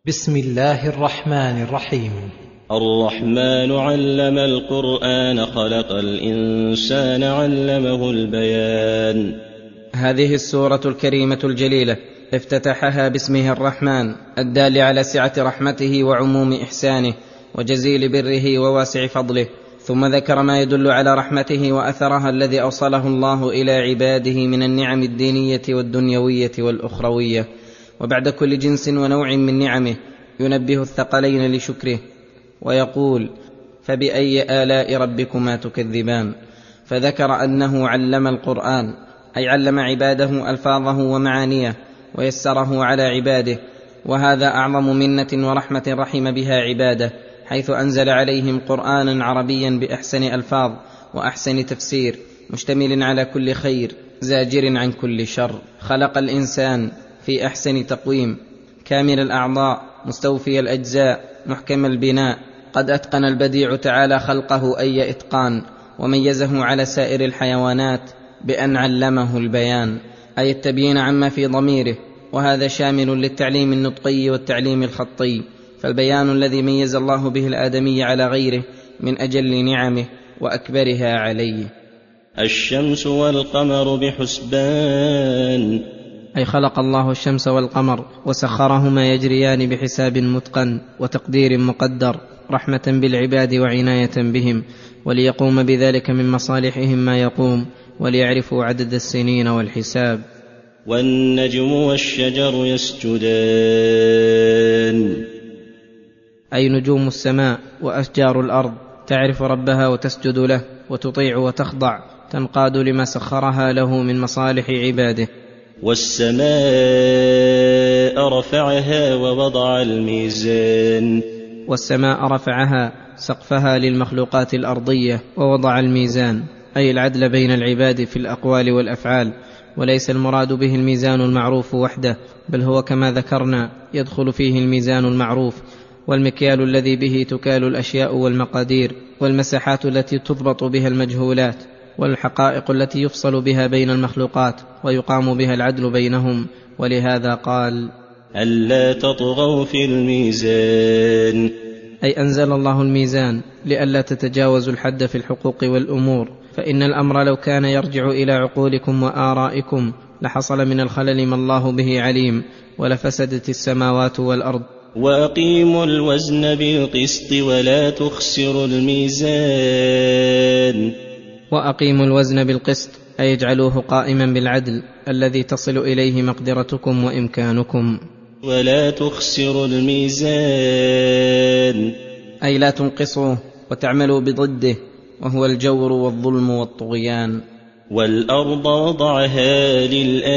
بسم الله الرحمن الرحيم. الرحمن علم القرآن خلق الإنسان علمه البيان. هذه السورة الكريمة الجليلة افتتحها باسمه الرحمن الدال على سعة رحمته وعموم إحسانه وجزيل بره وواسع فضله، ثم ذكر ما يدل على رحمته وأثرها الذي أوصله الله إلى عباده من النعم الدينية والدنيوية والأخروية. وبعد كل جنس ونوع من نعمه ينبه الثقلين لشكره ويقول: فبأي آلاء ربكما تكذبان؟ فذكر أنه علم القرآن، أي علم عباده ألفاظه ومعانيه ويسره على عباده، وهذا أعظم منة ورحمة رحم بها عباده، حيث أنزل عليهم قرآنا عربيا بأحسن ألفاظ وأحسن تفسير، مشتمل على كل خير زاجر عن كل شر. خلق الإنسان في أحسن تقويم، كامل الأعضاء مستوفي الأجزاء محكم البناء، قد أتقن البديع تعالى خلقه أي إتقان، وميزه على سائر الحيوانات بأن علمه البيان، أي التبيين عما في ضميره، وهذا شامل للتعليم النطقي والتعليم الخطي، فالبيان الذي ميز الله به الآدمي على غيره من أجل نعمه وأكبرها عليه. الشمس والقمر بحسبان، أي خلق الله الشمس والقمر وسخرهما يجريان بحساب متقن وتقدير مقدر، رحمة بالعباد وعناية بهم، وليقوم بذلك من مصالحهم ما يقوم، وليعرفوا عدد السنين والحساب. والنجم والشجر يسجدان، أي نجوم السماء وأشجار الأرض تعرف ربها وتسجد له وتطيع وتخضع، تنقاد لما سخرها له من مصالح عباده. والسماء رفعها ووضع الميزان، والسماء رفعها سقفها للمخلوقات الأرضية، ووضع الميزان أي العدل بين العباد في الأقوال والأفعال، وليس المراد به الميزان المعروف وحده، بل هو كما ذكرنا يدخل فيه الميزان المعروف، والمكيال الذي به تكال الأشياء والمقادير، والمساحات التي تضبط بها المجهولات، والحقائق التي يفصل بها بين المخلوقات ويقام بها العدل بينهم. ولهذا قال: ألا تطغوا في الميزان، أي أنزل الله الميزان لئلا تتجاوزوا الحد في الحقوق والأمور، فإن الأمر لو كان يرجع إلى عقولكم وآرائكم لحصل من الخلل ما الله به عليم، ولفسدت السماوات والأرض. وأقيموا الوزن بالقسط ولا تخسروا الميزان، وأقيموا الوزن بالقسط أي اجعلوه قائما بالعدل الذي تصل إليه مقدرتكم وإمكانكم. ولا تخسروا الميزان، أي لا تنقصوه وتعملوا بضده، وهو الجور والظلم والطغيان. والأرض وضعها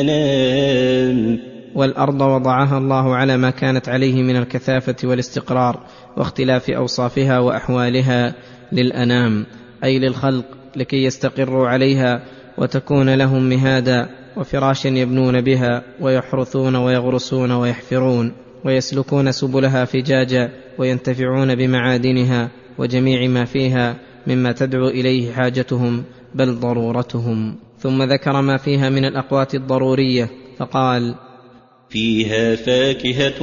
للأنام، والأرض وضعها الله على ما كانت عليه من الكثافة والاستقرار واختلاف أوصافها وأحوالها للأنام، أي للخلق، لكي يستقروا عليها وتكون لهم مهادا وفراشا يبنون بها ويحرثون ويغرسون ويحفرون ويسلكون سبلها فجاجا، وينتفعون بمعادنها وجميع ما فيها مما تدعو إليه حاجتهم بل ضرورتهم. ثم ذكر ما فيها من الأقوات الضرورية فقال: فيها فاكهة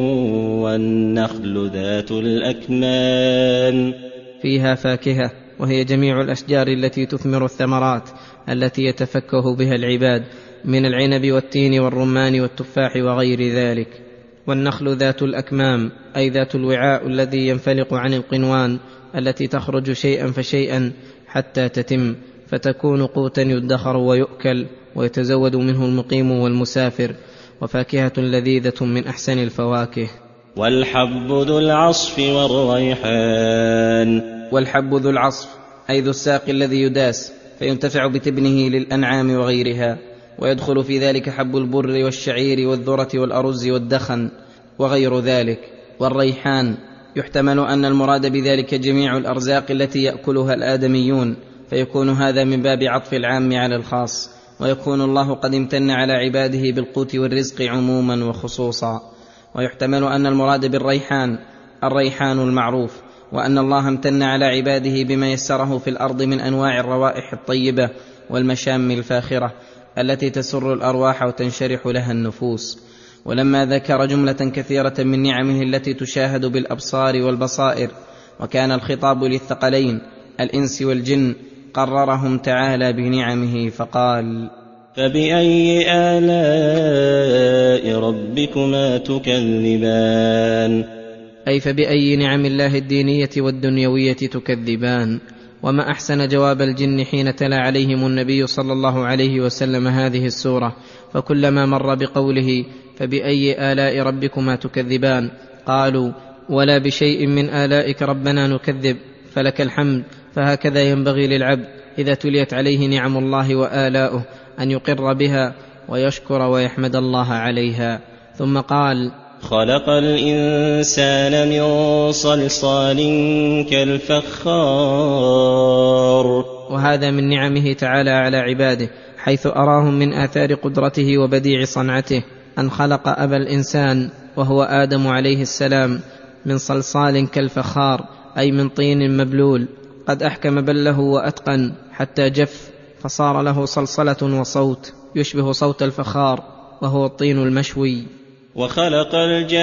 والنخل ذات الأكمام. فيها فاكهة وهي جميع الأشجار التي تثمر الثمرات التي يتفكه بها العباد من العنب والتين والرمان والتفاح وغير ذلك. والنخل ذات الأكمام أي ذات الوعاء الذي ينفلق عن القنوان التي تخرج شيئا فشيئا حتى تتم، فتكون قوتا يدخر ويؤكل ويتزود منه المقيم والمسافر، وفاكهة لذيذة من أحسن الفواكه. والحب ذو العصف والريحان، والحب ذو العصف أي ذو الساق الذي يداس فينتفع بتبنه للأنعام وغيرها، ويدخل في ذلك حب البر والشعير والذرة والأرز والدخن وغير ذلك. والريحان يحتمل أن المراد بذلك جميع الأرزاق التي يأكلها الآدميون، فيكون هذا من باب عطف العام على الخاص، ويكون الله قد امتن على عباده بالقوت والرزق عموما وخصوصا. ويحتمل أن المراد بالريحان الريحان المعروف، وأن الله امتن على عباده بما يسره في الأرض من أنواع الروائح الطيبة والمشام الفاخرة التي تسر الأرواح وتنشرح لها النفوس. ولما ذكر جملة كثيرة من نعمه التي تشاهد بالأبصار والبصائر، وكان الخطاب للثقلين الإنس والجن، قررهم تعالى بنعمه فقال: فبأي آلاء ربكما تكذبان؟ أي فبأي نعم الله الدينية والدنيوية تكذبان؟ وما أحسن جواب الجن حين تلا عليهم النبي صلى الله عليه وسلم هذه السورة، فكلما مر بقوله فبأي آلاء ربكما تكذبان قالوا: ولا بشيء من آلائك ربنا نكذب، فلك الحمد. فهكذا ينبغي للعبد إذا تليت عليه نعم الله وآلاؤه أن يقر بها ويشكر ويحمد الله عليها. ثم قال: خلق الإنسان من صلصال كالفخار. وهذا من نعمه تعالى على عباده، حيث أراهم من آثار قدرته وبديع صنعته أن خلق أبا الإنسان وهو آدم عليه السلام من صلصال كالفخار، أي من طين مبلول قد أحكم بله وأتقن حتى جف، فصار له صلصلة وصوت يشبه صوت الفخار وهو الطين المشوي. وخلق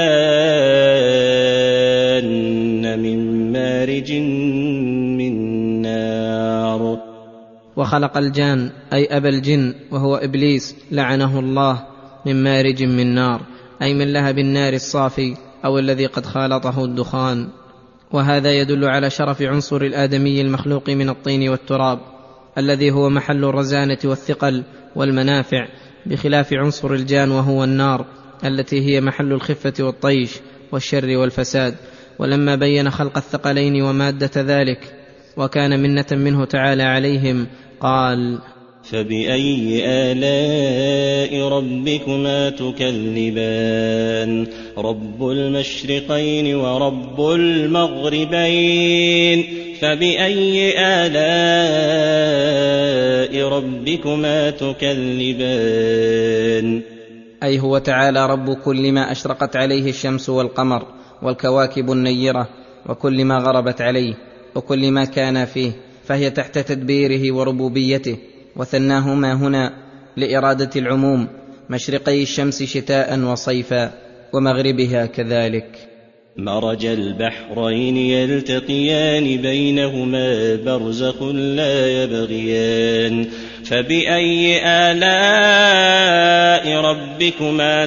الجان من مارج من نار. وخلق الجان أي أبا الجن وهو إبليس لعنه الله من مارج من نار، أي من لهب النار الصافي أو الذي قد خالطه الدخان. وهذا يدل على شرف عنصر الآدمي المخلوق من الطين والتراب، الذي هو محل الرزانة والثقل والمنافع، بخلاف عنصر الجان وهو النار التي هي محل الخفة والطيش والشر والفساد. ولما بين خلق الثقلين ومادة ذلك وكان منة منه تعالى عليهم قال: فبأي آلاء ربكما تكذبان؟ رب المشرقين ورب المغربين، فبأي آلاء ربكما تكذبان؟ أي هو تعالى رب كل ما أشرقت عليه الشمس والقمر والكواكب النيرة، وكل ما غربت عليه، وكل ما كان فيه، فهي تحت تدبيره وربوبيته. وثناهما هنا لإرادة العموم، مشرقي الشمس شتاء وصيفا، ومغربها كذلك. مرج البحرين يلتقيان بينهما برزخ لا يبغيان، فبأي آلاء ربكما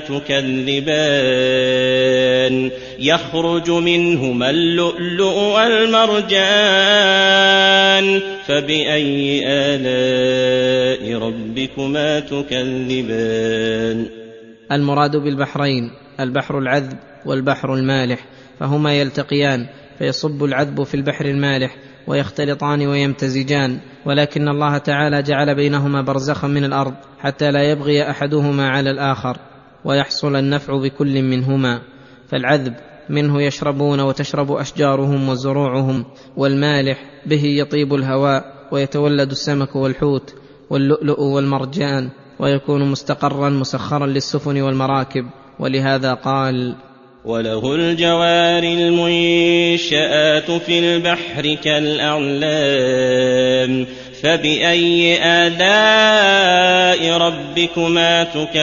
تكذبان؟ يخرج منهما اللؤلؤ والمرجان، فبأي آلاء ربكما تكذبان؟ المراد بالبحرين البحر العذب والبحر المالح، فهما يلتقيان فيصب العذب في البحر المالح ويختلطان ويمتزجان، ولكن الله تعالى جعل بينهما برزخا من الأرض حتى لا يبغي أحدهما على الآخر ويحصل النفع بكل منهما. فالعذب منه يشربون وتشرب أشجارهم وزروعهم، والمالح به يطيب الهواء ويتولد السمك والحوت، واللؤلؤ والمرجان ويكون مستقرا مسخرا للسفن والمراكب. ولهذا قال: وله الجوار المنشآت في البحر كالأعلام، فبأي آلاء ربكما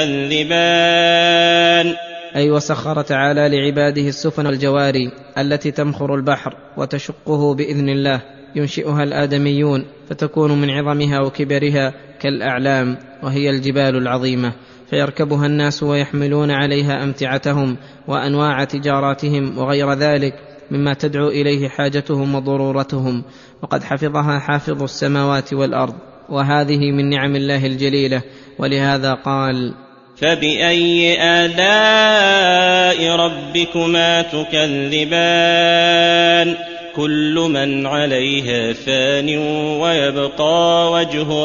تكذبان؟ أي وسخر تعالى لعباده السفن والجواري التي تمخر البحر وتشقه بإذن الله، ينشئها الآدميون فتكون من عظمها وكبرها كالأعلام، وهي الجبال العظيمة، فيركبها الناس ويحملون عليها أمتعتهم وأنواع تجاراتهم وغير ذلك مما تدعو إليه حاجتهم وضرورتهم، وقد حفظها حافظ السماوات والأرض، وهذه من نعم الله الجليلة. ولهذا قال: فبأي آلاء ربكما تكذبان؟ كل من عليها فان ويبقى وجه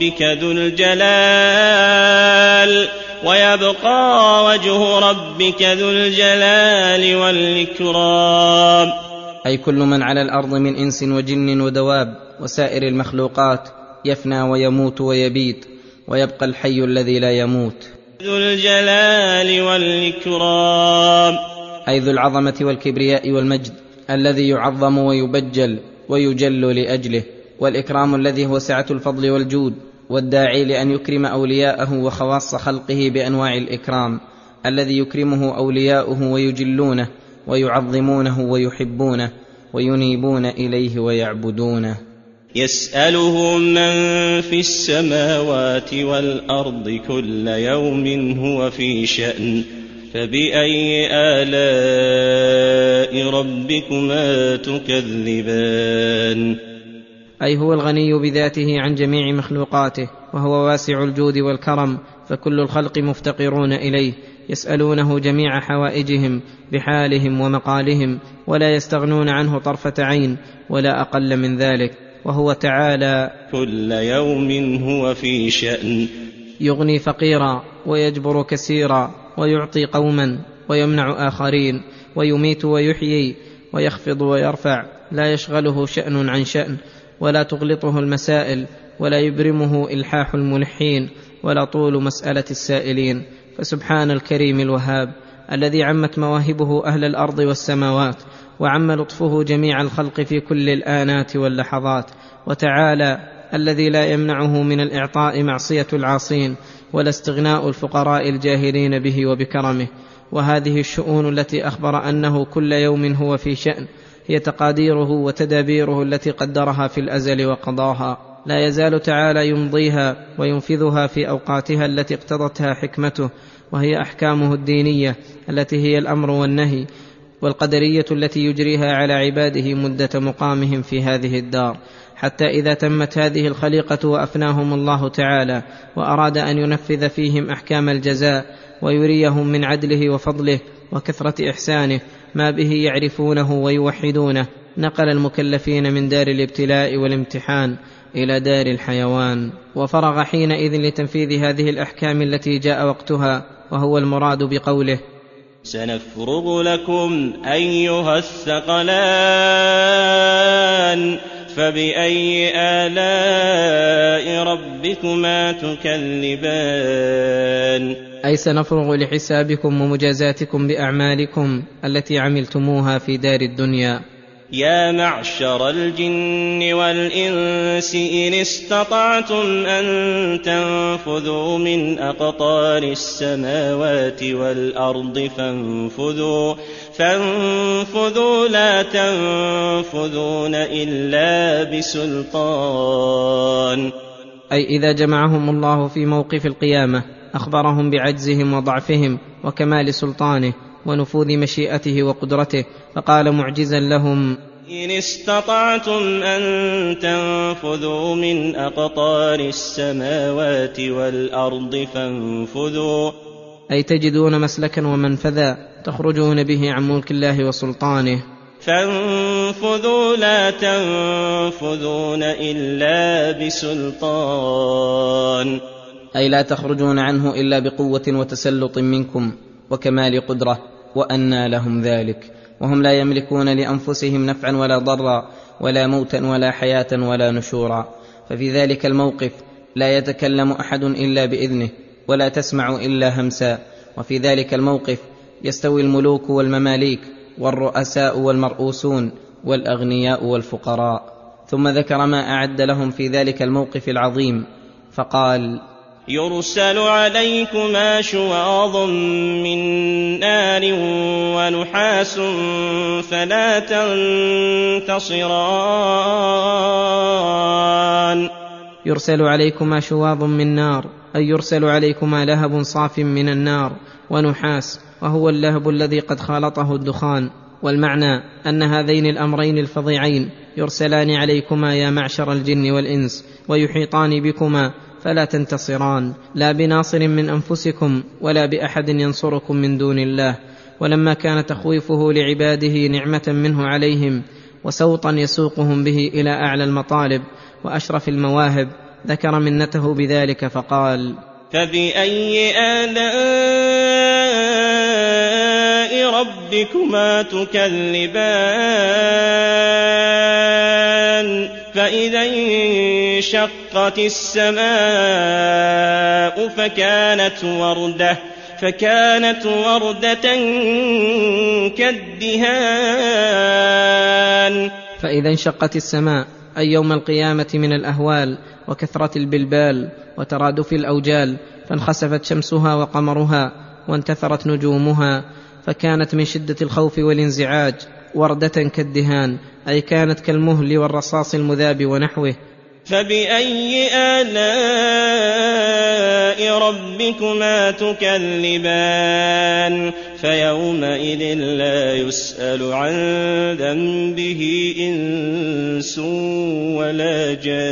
ربك ذو الجلال والإكرام. أي كل من على الأرض من إنس وجن ودواب وسائر المخلوقات يفنى ويموت ويبيد، ويبقى الحي الذي لا يموت ذو الجلال والإكرام، أي ذو العظمة والكبرياء والمجد، الذي يعظم ويبجل ويجل لأجله، والإكرام الذي هو سعة الفضل والجود، والداعي لأن يكرم أولياءه وخواص خلقه بأنواع الإكرام. الذي يكرمه أولياؤه ويجلونه ويعظمونه ويحبونه وينيبون إليه ويعبدونه. يسأله من في السماوات والأرض كل يوم هو في شأن فبأي آلاء ربكما تكذبان. أي هو الغني بذاته عن جميع مخلوقاته، وهو واسع الجود والكرم، فكل الخلق مفتقرون إليه، يسألونه جميع حوائجهم بحالهم ومقالهم، ولا يستغنون عنه طرفة عين ولا أقل من ذلك. وهو تعالى كل يوم هو في شأن، يغني فقيرا ويجبر كثيرا، ويعطي قوما ويمنع آخرين، ويميت ويحيي، ويخفض ويرفع، لا يشغله شأن عن شأن، ولا تغلطه المسائل، ولا يبرمه إلحاح الملحين، ولا طول مسألة السائلين. فسبحان الكريم الوهاب الذي عمت مواهبه أهل الأرض والسماوات، وعم لطفه جميع الخلق في كل الآنات واللحظات. وتعالى الذي لا يمنعه من الإعطاء معصية العاصين، ولا استغناء الفقراء الجاهلين به وبكرمه. وهذه الشؤون التي أخبر أنه كل يوم هو في شأن هي تقاديره وتدابيره التي قدرها في الأزل وقضاها، لا يزال تعالى يمضيها وينفذها في أوقاتها التي اقتضتها حكمته، وهي أحكامه الدينية التي هي الأمر والنهي، والقدرية التي يجريها على عباده مدة مقامهم في هذه الدار، حتى إذا تمت هذه الخليقة وأفناهم الله تعالى، وأراد أن ينفذ فيهم أحكام الجزاء ويريهم من عدله وفضله وكثرة إحسانه ما به يعرفونه ويوحدونه، نقل المكلفين من دار الابتلاء والامتحان إلى دار الحيوان، وفرغ حينئذ لتنفيذ هذه الأحكام التي جاء وقتها، وهو المراد بقوله سنفرغ لكم أيها الثقلان فبأي آلاء ربكما تكذبان. أي سنفرغ لحسابكم ومجازاتكم بأعمالكم التي عملتموها في دار الدنيا. يا معشر الجن والإنس إن استطعتم أن تنفذوا من أقطار السماوات والأرض فانفذوا لا تنفذون إلا بسلطان. أي إذا جمعهم الله في موقف القيامة أخبرهم بعجزهم وضعفهم وكمال سلطانه ونفوذ مشيئته وقدرته، فقال معجزا لهم إن استطعتم أن تنفذوا من أقطار السماوات والأرض فانفذوا، أي تجدون مسلكا ومنفذا تخرجون به عن ملك الله وسلطانه. فانفذوا لا تنفذون إلا بسلطان، أي لا تخرجون عنه إلا بقوة وتسلط منكم وكمال قدرة، وأنى لهم ذلك وهم لا يملكون لأنفسهم نفعا ولا ضرا ولا موتا ولا حياة ولا نشورا. ففي ذلك الموقف لا يتكلم أحد إلا بإذنه، ولا تسمع إلا همسا. وفي ذلك الموقف يستوي الملوك والمماليك والرؤساء والمرؤوسون والأغنياء والفقراء. ثم ذكر ما أعد لهم في ذلك الموقف العظيم فقال يرسل عليكما شواظ من نار ونحاس فلا تنتصران. يرسل عليكما شواظ من نار، أي يرسل عليكما لهب صاف من النار، ونحاس وهو اللهب الذي قد خالطه الدخان. والمعنى أن هذين الأمرين الفظيعين يرسلان عليكما يا معشر الجن والإنس، ويحيطان بكما فلا تنتصران، لا بناصر من أنفسكم ولا بأحد ينصركم من دون الله. ولما كان تخويفه لعباده نعمة منه عليهم وسوطا يسوقهم به إلى أعلى المطالب وأشرف المواهب، ذكر منته بذلك فقال فبأي آلاء ربكما تكذبان. فإذا انشقت السماء فكانت وردة كالدهان. فإذا انشقت السماء أي يوم القيامة من الأهوال وكثرة البلبال وترادف الأوجال، فانخسفت شمسها وقمرها وانتثرت نجومها، فكانت من شدة الخوف والانزعاج وردة كالدهان، أي كانت كالمهل والرصاص المذاب ونحوه. فبأي آلاء ربكما تكذبان فيومئذ لا يسأل عن ذنبه إنس ولا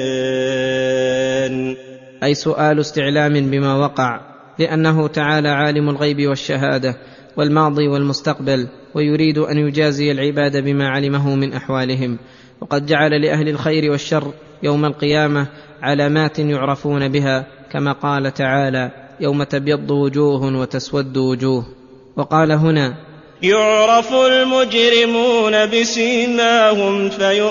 جان، أي سؤال استعلام بما وقع، لأنه تعالى عالم الغيب والشهادة والماضي والمستقبل، ويريد أن يجازي العباد بما علمه من أحوالهم. وقد جعل لأهل الخير والشر يوم القيامة علامات يعرفون بها، كما قال تعالى: يوم تبيض وجوه وتسود وجوه. وقال هنا: يعرف المجرمون بسيماهم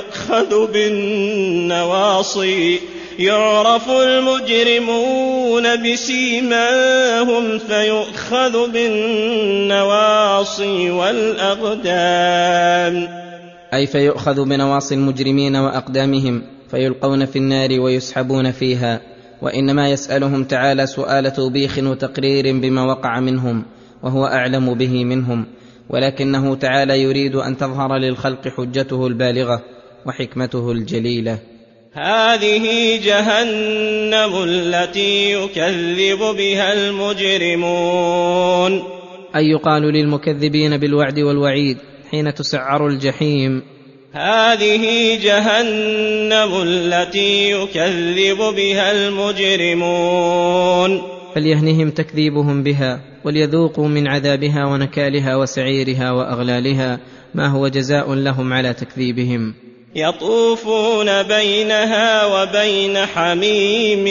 فيؤخذ بالنواصي والأقدام، أي فيؤخذ بنواصي المجرمين وأقدامهم فيلقون في النار ويسحبون فيها. وإنما يسألهم تعالى سؤال توبيخ وتقرير بما وقع منهم، وهو أعلم به منهم، ولكنه تعالى يريد أن تظهر للخلق حجته البالغة وحكمته الجليلة. هذه جهنم التي يكذب بها المجرمون، أي يقال للمكذبين بالوعد والوعيد حين تسعر الجحيم: هذه جهنم التي يكذب بها المجرمون، فليهنهم تكذيبهم بها، وليذوقوا من عذابها ونكالها وسعيرها وأغلالها ما هو جزاء لهم على تكذيبهم. يطوفون بينها وبين حميم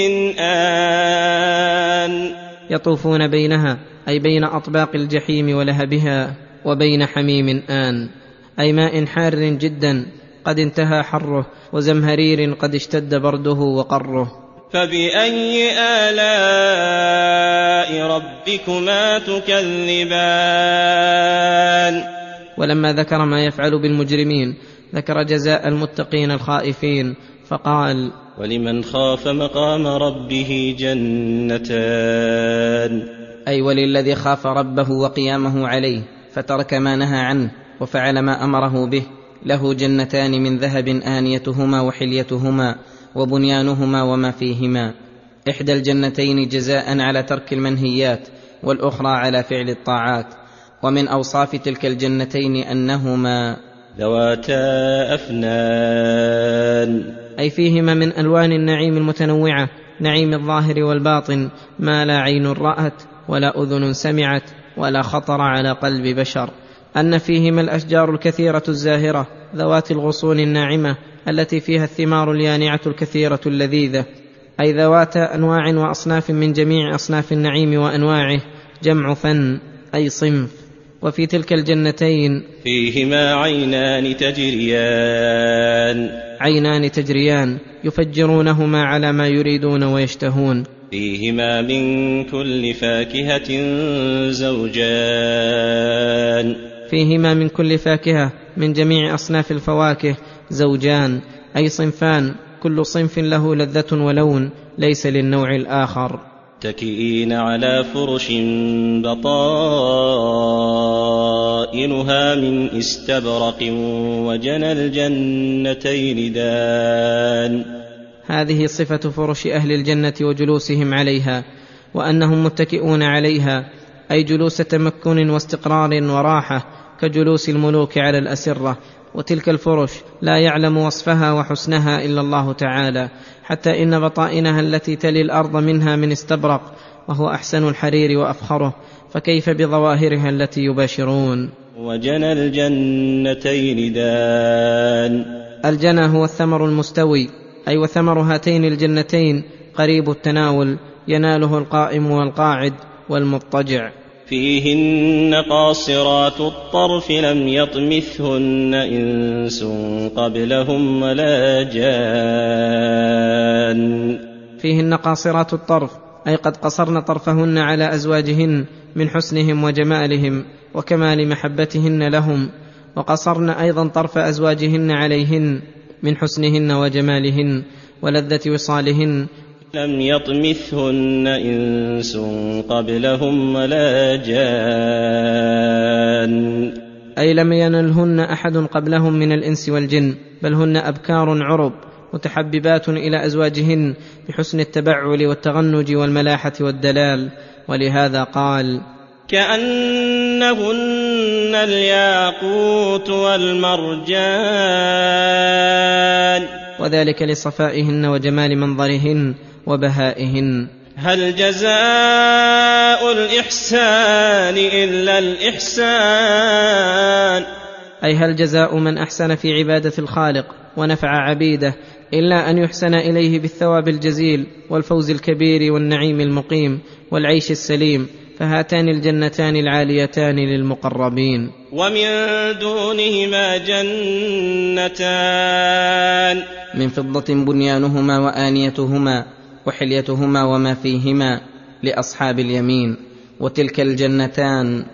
آن، يطوفون بينها أي بين أطباق الجحيم ولهبها، وبين حميم آن أي ماء حار جدا قد انتهى حره، وزمهرير قد اشتد برده وقره. فبأي آلاء ربكما تكذبان. ولما ذكر ما يفعل بالمجرمين ذكر جزاء المتقين الخائفين، فقال: ولمن خاف مقام ربه جنتان، أي وللذي خاف ربه وقيامه عليه فترك ما نهى عنه وفعل ما أمره به، له جنتان من ذهب آنيتهما وحليتهما وبنيانهما وما فيهما، إحدى الجنتين جزاء على ترك المنهيات، والأخرى على فعل الطاعات. ومن أوصاف تلك الجنتين أنهما ذواتا أفنان، أي فيهما من ألوان النعيم المتنوعة، نعيم الظاهر والباطن، ما لا عين رأت ولا أذن سمعت ولا خطر على قلب بشر. أن فيهما الأشجار الكثيرة الزاهرة ذوات الغصون الناعمة التي فيها الثمار اليانعة الكثيرة اللذيذة، أي ذوات أنواع وأصناف من جميع أصناف النعيم وأنواعه، جمع فن أي صنف. وفي تلك الجنتين فيهما عينان تجريان يفجرونهما على ما يريدون ويشتهون. فيهما من كل فاكهة زوجان، فيهما من كل فاكهة من جميع أصناف الفواكه زوجان، أي صنفان، كل صنف له لذة ولون ليس للنوع الآخر. متكئين على فرش بطائنها من استبرق وجنى الجنتين دان. هذه صفة فرش أهل الجنة وجلوسهم عليها، وأنهم متكئون عليها، أي جلوس تمكن واستقرار وراحة كجلوس الملوك على الأسرة. وتلك الفرش لا يعلم وصفها وحسنها إلا الله تعالى، حتى إن بطائنها التي تلي الأرض منها من استبرق، وهو أحسن الحرير وأفخره، فكيف بظواهرها التي يباشرون. وجنى الجنتين دان، الجنى هو الثمر المستوي، أي وثمر هاتين الجنتين قريب التناول، يناله القائم والقاعد والمضطجع. فيهن قاصرات الطرف لم يطمثهن إنس قبلهم ولا جان. فيهن قاصرات الطرف، أي قد قصرن طرفهن على أزواجهن من حسنهم وجمالهم وكمال محبتهن لهم، وقصرن أيضا طرف أزواجهن عليهن من حسنهن وجمالهن ولذة وصالهن. لم يطمثهن إنس قبلهم ولا جان. أي لم ينلهن أحد قبلهم من الإنس والجن، بل هن أبكار عرب متحببات إلى أزواجهن بحسن التبعل والتغنج والملاحة والدلال. ولهذا قال: كأنهن الياقوت والمرجان، وذلك لصفائهن وجمال منظرهن وبهائهن. هل جزاء الإحسان إلا الإحسان؟ أي هل جزاء من أحسن في عبادة الخالق ونفع عبيده إلا أن يحسن إليه بالثواب الجزيل والفوز الكبير والنعيم المقيم والعيش السليم، فهاتان الجنتان العاليتان للمقربين. ومن دونهما جنتان، من فضة بنيانهما وآنيتهما وحليتهما وما فيهما لأصحاب اليمين. وتلك الجنتان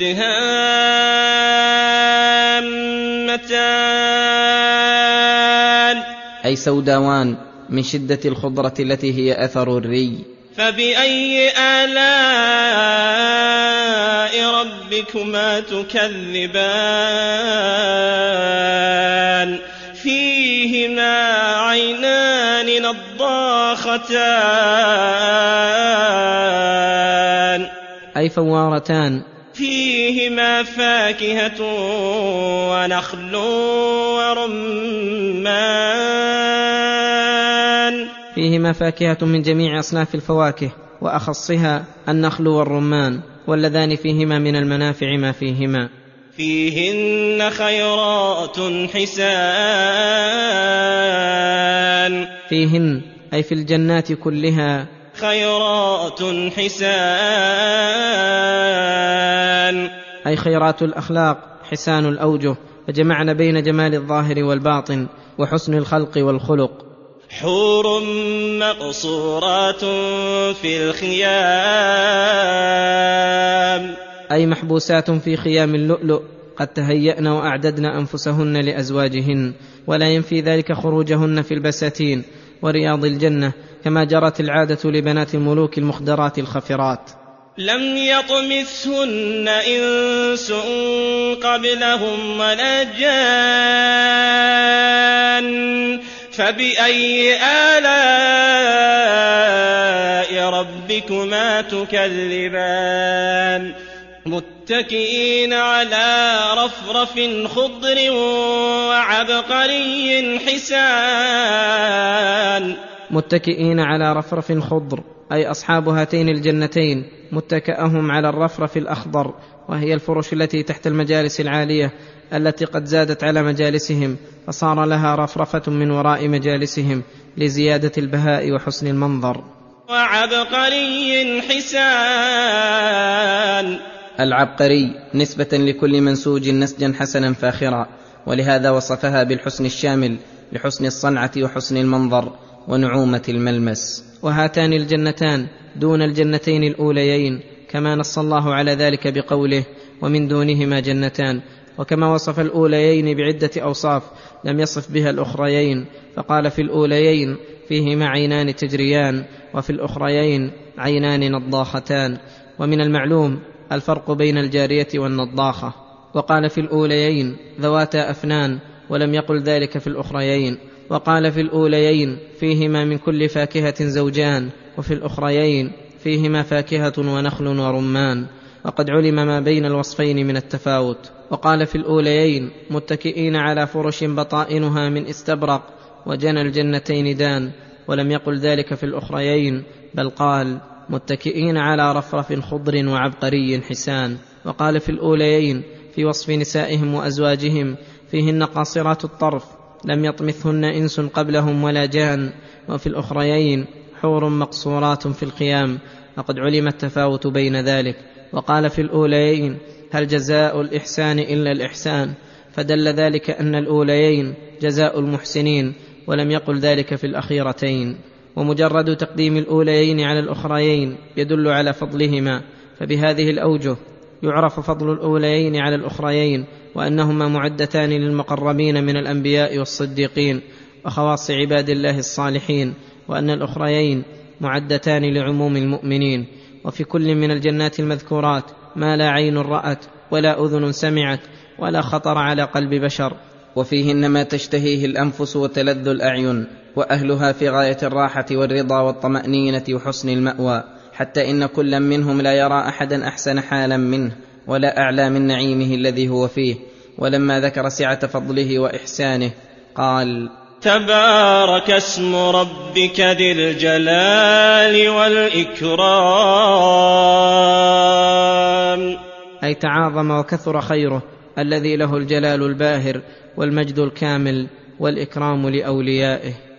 مدهامتان، أي سوداوان من شدة الخضرة التي هي أثر الري. فبأي آلاء ربكما تكذبان؟ فيهما عينان نضاختان، أي فوارتان. فيهما فاكهة ونخل ورمان، فيهما فاكهة من جميع أصناف الفواكه وأخصها النخل والرمان، واللذان فيهما من المنافع ما فيهما. فيهن خيرات حسان، فيهن أي في الجنات كلها خيرات حسان، أي خيرات الأخلاق حسان الأوجه، فجمعن بين جمال الظاهر والباطن وحسن الخلق والخلق. حور مقصورات في الخيام، أي محبوسات في خيام اللؤلؤ قد تهيأن وأعددن أنفسهن لأزواجهن، ولا ينفي ذلك خروجهن في البساتين ورياض الجنة كما جرت العادة لبنات الملوك المخدرات الخفرات. لم يطمثهن إنس قبلهم ولا جان، فبأي آلاء ربكما تكذبان؟ متكئين على رفرف خضر وعبقري حسان. متكئين على رفرف خضر أي أصحاب هاتين الجنتين متكأهم على الرفرف الأخضر، وهي الفرش التي تحت المجالس العالية التي قد زادت على مجالسهم، فصار لها رفرفة من وراء مجالسهم لزيادة البهاء وحسن المنظر. وعبقري حسان، العبقري نسبة لكل منسوج نسجا حسنا فاخرا، ولهذا وصفها بالحسن الشامل لحسن الصنعة وحسن المنظر ونعومة الملمس. وهاتان الجنتان دون الجنتين الأوليين، كما نص الله على ذلك بقوله: ومن دونهما جنتان. وكما وصف الأوليين بعدة أوصاف لم يصف بها الأخريين، فقال في الأوليين: فيهما عينان تجريان، وفي الأخريين: عينان نضاختان. ومن المعلوم الفرق بين الجارية والنضاخة. وقال في الأوليين: ذواتا أفنان، ولم يقل ذلك في الأخريين. وقال في الأوليين: فيهما من كل فاكهة زوجان، وفي الأخريين: فيهما فاكهة ونخل ورمان. وقد علم ما بين الوصفين من التفاوت. وقال في الأوليين: متكئين على فرش بطائنها من استبرق، وجنى الجنتين دان. ولم يقل ذلك في الأخريين، بل قال: متكئين على رفرف خضر وعبقري حسان. وقال في الأوليين في وصف نسائهم وأزواجهم: فيهن قاصرات الطرف لم يطمثهن إنس قبلهم ولا جان. وفي الأخريين: حور مقصورات في الخيام. وقد علم التفاوت بين ذلك. وقال في الأوليين: هل جزاء الإحسان إلا الإحسان؟ فدل ذلك أن الأوليين جزاء المحسنين، ولم يقل ذلك في الأخيرتين. ومجرد تقديم الأوليين على الأخريين يدل على فضلهما، فبهذه الأوجه يعرف فضل الأوليين على الأخريين، وأنهما معدتان للمقربين من الأنبياء والصديقين وخواص عباد الله الصالحين، وأن الأخريين معدتان لعموم المؤمنين، وفي كل من الجنات المذكورات ما لا عين رأت ولا أذن سمعت ولا خطر على قلب بشر، وفيهن ما تشتهيه الأنفس وتلذ الأعين، وأهلها في غاية الراحة والرضا والطمأنينة وحسن المأوى، حتى إن كل منهم لا يرى أحدا أحسن حالا منه ولا أعلى من نعيمه الذي هو فيه. ولما ذكر سعة فضله وإحسانه قال: تبارك اسم ربك ذي الجلال والإكرام، أي تعاظم وكثر خيره الذي له الجلال الباهر والمجد الكامل والإكرام لأوليائه.